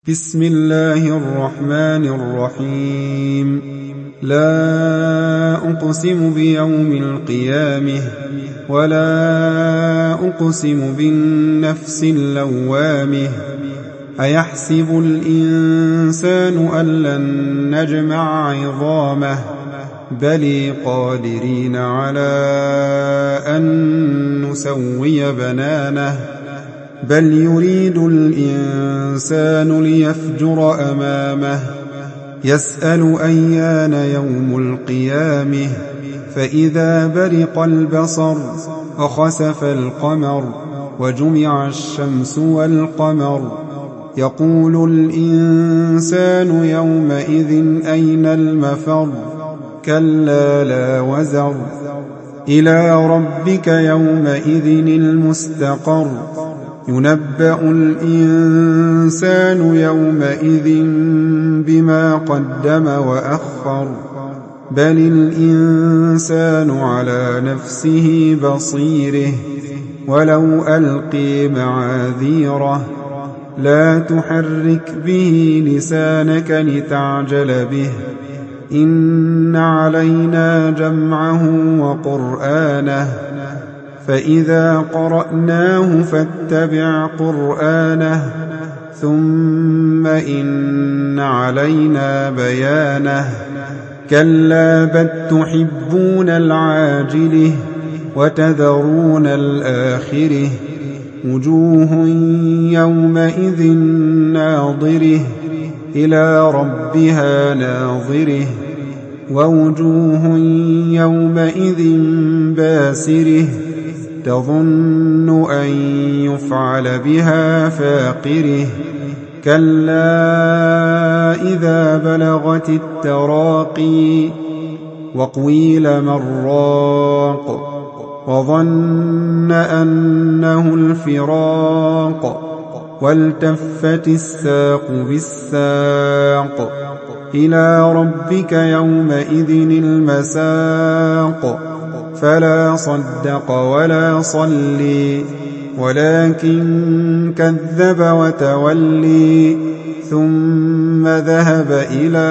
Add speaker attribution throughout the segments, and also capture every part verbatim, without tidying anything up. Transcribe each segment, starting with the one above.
Speaker 1: بسم الله الرحمن الرحيم. لا أقسم بيوم القيامة ولا أقسم بالنفس اللوامة أيحسب الإنسان أن لن نجمع عظامه بل قادرين على أن نسوي بنانه بل يريد الإنسان ليفجر أمامه يسأل أيان يوم القيامة فإذا برق البصر وخسف القمر وجمع الشمس والقمر يقول الإنسان يومئذ أين المفر كلا لا وزر إلى ربك يومئذ المستقر ينبأ الإنسان يومئذ بما قدم وأخر بل الإنسان على نفسه بصيره ولو ألقي معاذيره لا تحرك به لسانك لتعجل به إن علينا جمعه وقرآنه فإذا قرأناه فاتبع قرآنه ثم إن علينا بيانه كلا بل تحبون العاجله وتذرون الآخره وجوه يومئذ ناظره إلى ربها ناظره ووجوه يومئذ باسره تظن أن يفعل بها فاقره كلا إذا بلغت التراقي وقيل من راق وظن أنه الفراق والتفت الساق بالساق إلى ربك يومئذ المساق فلا صدق ولا صلي ولكن كذب وتولي ثم ذهب إلى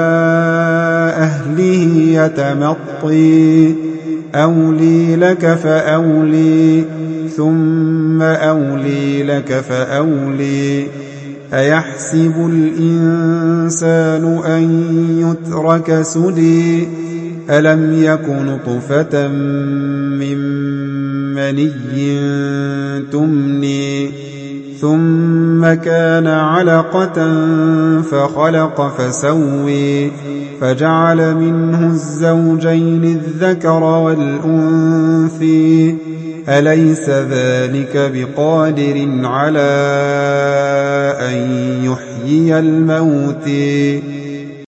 Speaker 1: أهله يتمطي أولي لك فأولي ثم أولي لك فأولي أيحسب الإنسان أن يترك سدي ألم يك نطفة من مني تمني ثم كان علقة فخلق فسوي فجعل منه الزوجين الذكر والأنثي أليس ذلك بقادر على أن يحيي الموتى